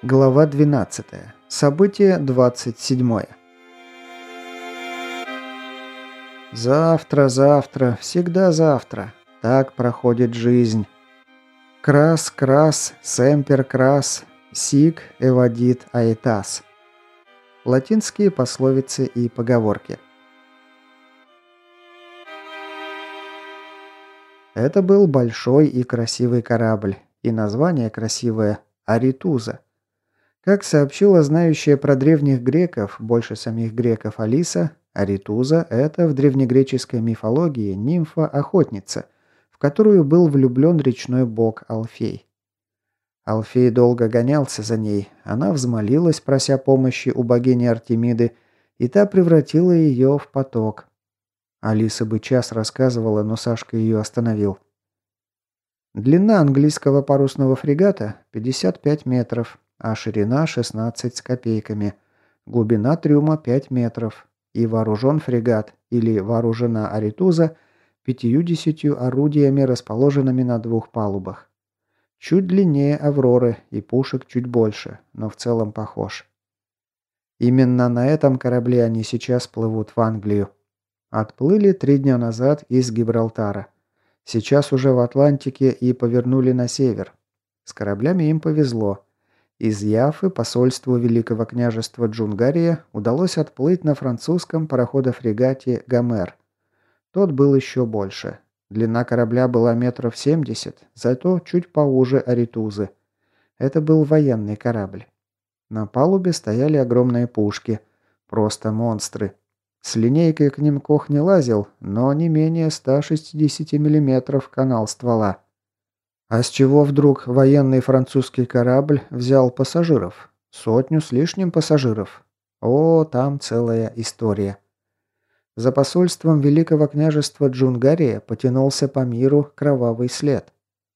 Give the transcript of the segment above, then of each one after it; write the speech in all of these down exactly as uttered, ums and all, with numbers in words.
Глава двенадцатая. Событие двадцать седьмое. Завтра, завтра, всегда завтра. Так проходит жизнь. Крас, крас, семпер крас, сик эвадит аэтас. Латинские пословицы и поговорки. Это был большой и красивый корабль, и название красивое – Аритуза. Как сообщила знающая про древних греков, больше самих греков Алиса, Аритуза – это в древнегреческой мифологии нимфа-охотница, в которую был влюблен речной бог Алфей. Алфей долго гонялся за ней, она взмолилась, прося помощи у богини Артемиды, и та превратила ее в поток. Алиса бы час рассказывала, но Сашка ее остановил. Длина английского парусного фрегата – пятьдесят пять метров, а ширина шестнадцать с копейками, глубина трюма пять метров, и вооружен фрегат, или вооружена Аритуза, пятьюдесятью орудиями, расположенными на двух палубах. Чуть длиннее Авроры и пушек чуть больше, но в целом похож. Именно на этом корабле они сейчас плывут в Англию. Отплыли три дня назад из Гибралтара. Сейчас уже в Атлантике и повернули на север. С кораблями им повезло. Из Яффы посольству Великого княжества Джунгария удалось отплыть на французском пароходо-фрегате «Гомер». Тот был еще больше. Длина корабля была метров семьдесят, зато чуть поуже Аритузы. Это был военный корабль. На палубе стояли огромные пушки. Просто монстры. С линейкой к ним Кох не лазил, но не менее ста шестидесяти миллиметров канал ствола. А с чего вдруг военный французский корабль взял пассажиров? Сотню с лишним пассажиров. О, там целая история. За посольством Великого княжества Джунгария потянулся по миру кровавый след.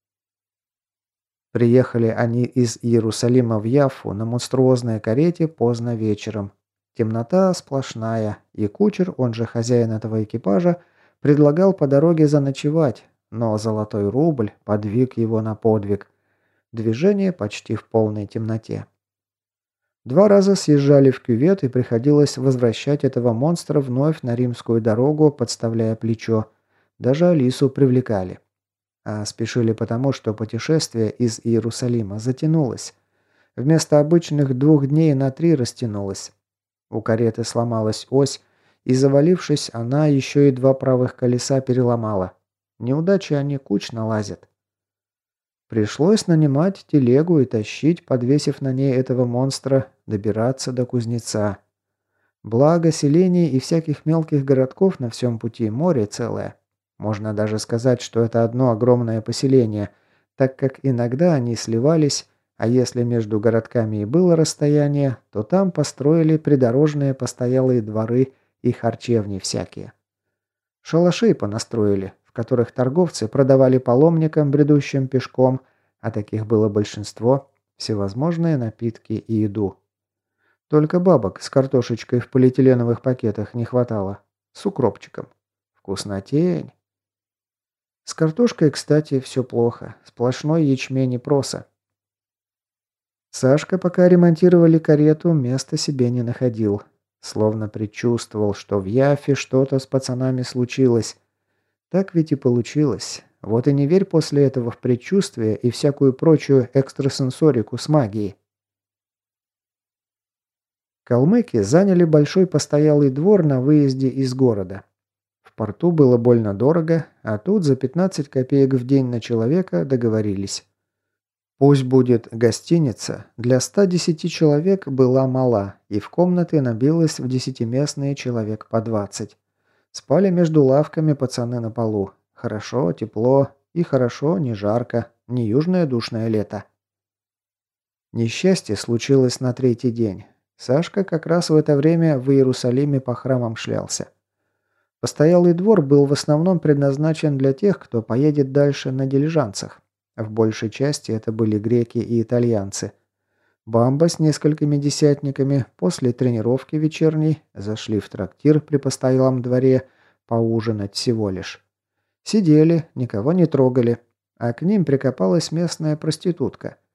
Приехали они из Иерусалима в Яффу на монструозной карете поздно вечером. Темнота сплошная, и кучер, он же хозяин этого экипажа, предлагал по дороге заночевать, но золотой рубль подвиг его на подвиг. Движение почти в полной темноте. Два раза съезжали в кювет, и приходилось возвращать этого монстра вновь на римскую дорогу, подставляя плечо. Даже Алису привлекали. А спешили потому, что путешествие из Иерусалима затянулось. Вместо обычных двух дней на три растянулось. У кареты сломалась ось, и, завалившись, она еще и два правых колеса переломала. Неудачи они кучно лазят. Пришлось нанимать телегу и тащить, подвесив на ней этого монстра, добираться до кузнеца. Благо селений и всяких мелких городков на всем пути море целое. Можно даже сказать, что это одно огромное поселение, так как иногда они сливались, а если между городками и было расстояние, то там построили придорожные постоялые дворы и харчевни всякие. Шалашей понастроили, в которых торговцы продавали паломникам, бредущим пешком, а таких было большинство, всевозможные напитки и еду. Только бабок с картошечкой в полиэтиленовых пакетах не хватало. С укропчиком. Вкуснотень. С картошкой, кстати, все плохо. Сплошной ячмень и проса. Сашка, пока ремонтировали карету, места себе не находил. Словно предчувствовал, что в Яффе что-то с пацанами случилось. Так ведь и получилось. Вот и не верь после этого в предчувствие и всякую прочую экстрасенсорику с магией. Калмыки заняли большой постоялый двор на выезде из города. В порту было больно дорого, а тут за пятнадцать копеек в день на человека договорились. Пусть будет гостиница, для ста десяти человек была мала, и в комнаты набилось в десятиместные человек по двадцать. Спали между лавками пацаны на полу. Хорошо, тепло, и хорошо, не жарко, не южное душное лето. Несчастье случилось на третий день. Сашка как раз в это время в Иерусалиме по храмам шлялся. Постоялый двор был в основном предназначен для тех, кто поедет дальше на дилижансах. В большей части это были греки и итальянцы. Бамба с несколькими десятниками после тренировки вечерней зашли в трактир при постоялом дворе поужинать всего лишь. Сидели, никого не трогали, а к ним прикопалась местная проститутка.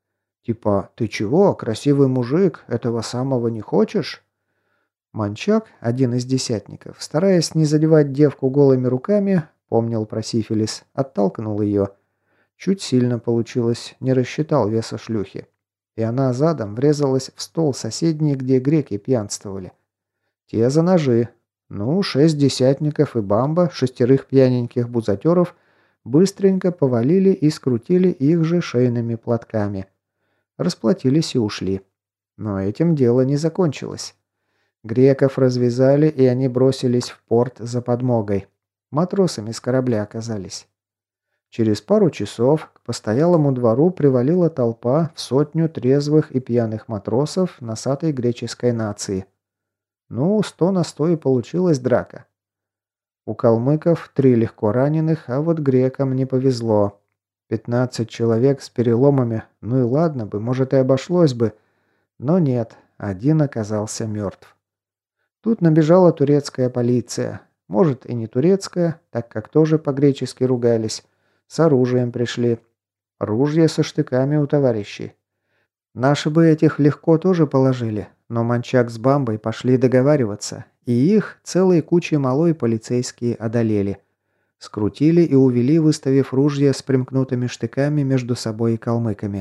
Типа, ты чего, красивый мужик, этого самого не хочешь? Манчак, один из десятников, стараясь не задевать девку голыми руками, помнил про сифилис, оттолкнул ее. Чуть сильно получилось, не рассчитал веса шлюхи. И она задом врезалась в стол соседний, где греки пьянствовали. Те за ножи. Ну, шесть десятников и бамба, шестерых пьяненьких бузатеров, быстренько повалили и скрутили их же шейными платками. Расплатились и ушли. Но этим дело не закончилось. Греков развязали, и они бросились в порт за подмогой. Матросами с корабля оказались. Через пару часов к постоялому двору привалила толпа в сотню трезвых и пьяных матросов носатой греческой нации. Ну, сто на сто и получилась драка. У калмыков три легко раненых, а вот грекам не повезло. Пятнадцать человек с переломами, ну и ладно бы, может и обошлось бы. Но нет, один оказался мертв. Тут набежала турецкая полиция. Может и не турецкая, так как тоже по-гречески ругались. С оружием пришли. Ружья со штыками у товарищей. Наши бы этих легко тоже положили, но Манчак с Бамбой пошли договариваться, и их целой кучей малой полицейские одолели. Скрутили и увели, выставив ружья с примкнутыми штыками между собой и калмыками.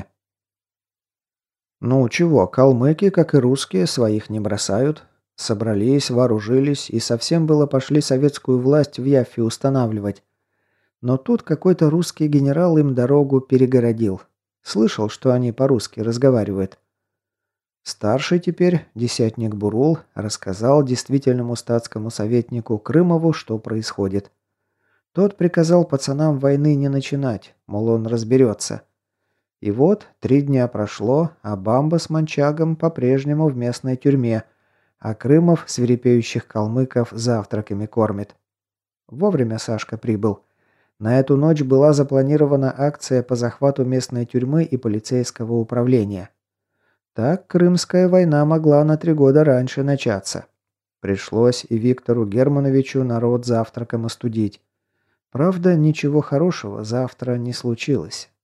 Ну чего, калмыки, как и русские, своих не бросают. Собрались, вооружились и совсем было пошли советскую власть в Яффе устанавливать. Но тут какой-то русский генерал им дорогу перегородил. Слышал, что они по-русски разговаривают. Старший теперь, десятник Бурул, рассказал действительному статскому советнику Крымову, что происходит. Тот приказал пацанам войны не начинать, мол, он разберется. И вот три дня прошло, а Бамба с Манчагом по-прежнему в местной тюрьме, а Крымов свирепеющих калмыков завтраками кормит. Вовремя Сашка прибыл. На эту ночь была запланирована акция по захвату местной тюрьмы и полицейского управления. Так Крымская война могла на три года раньше начаться. Пришлось и Виктору Германовичу народ завтраком остудить. Правда, ничего хорошего завтра не случилось.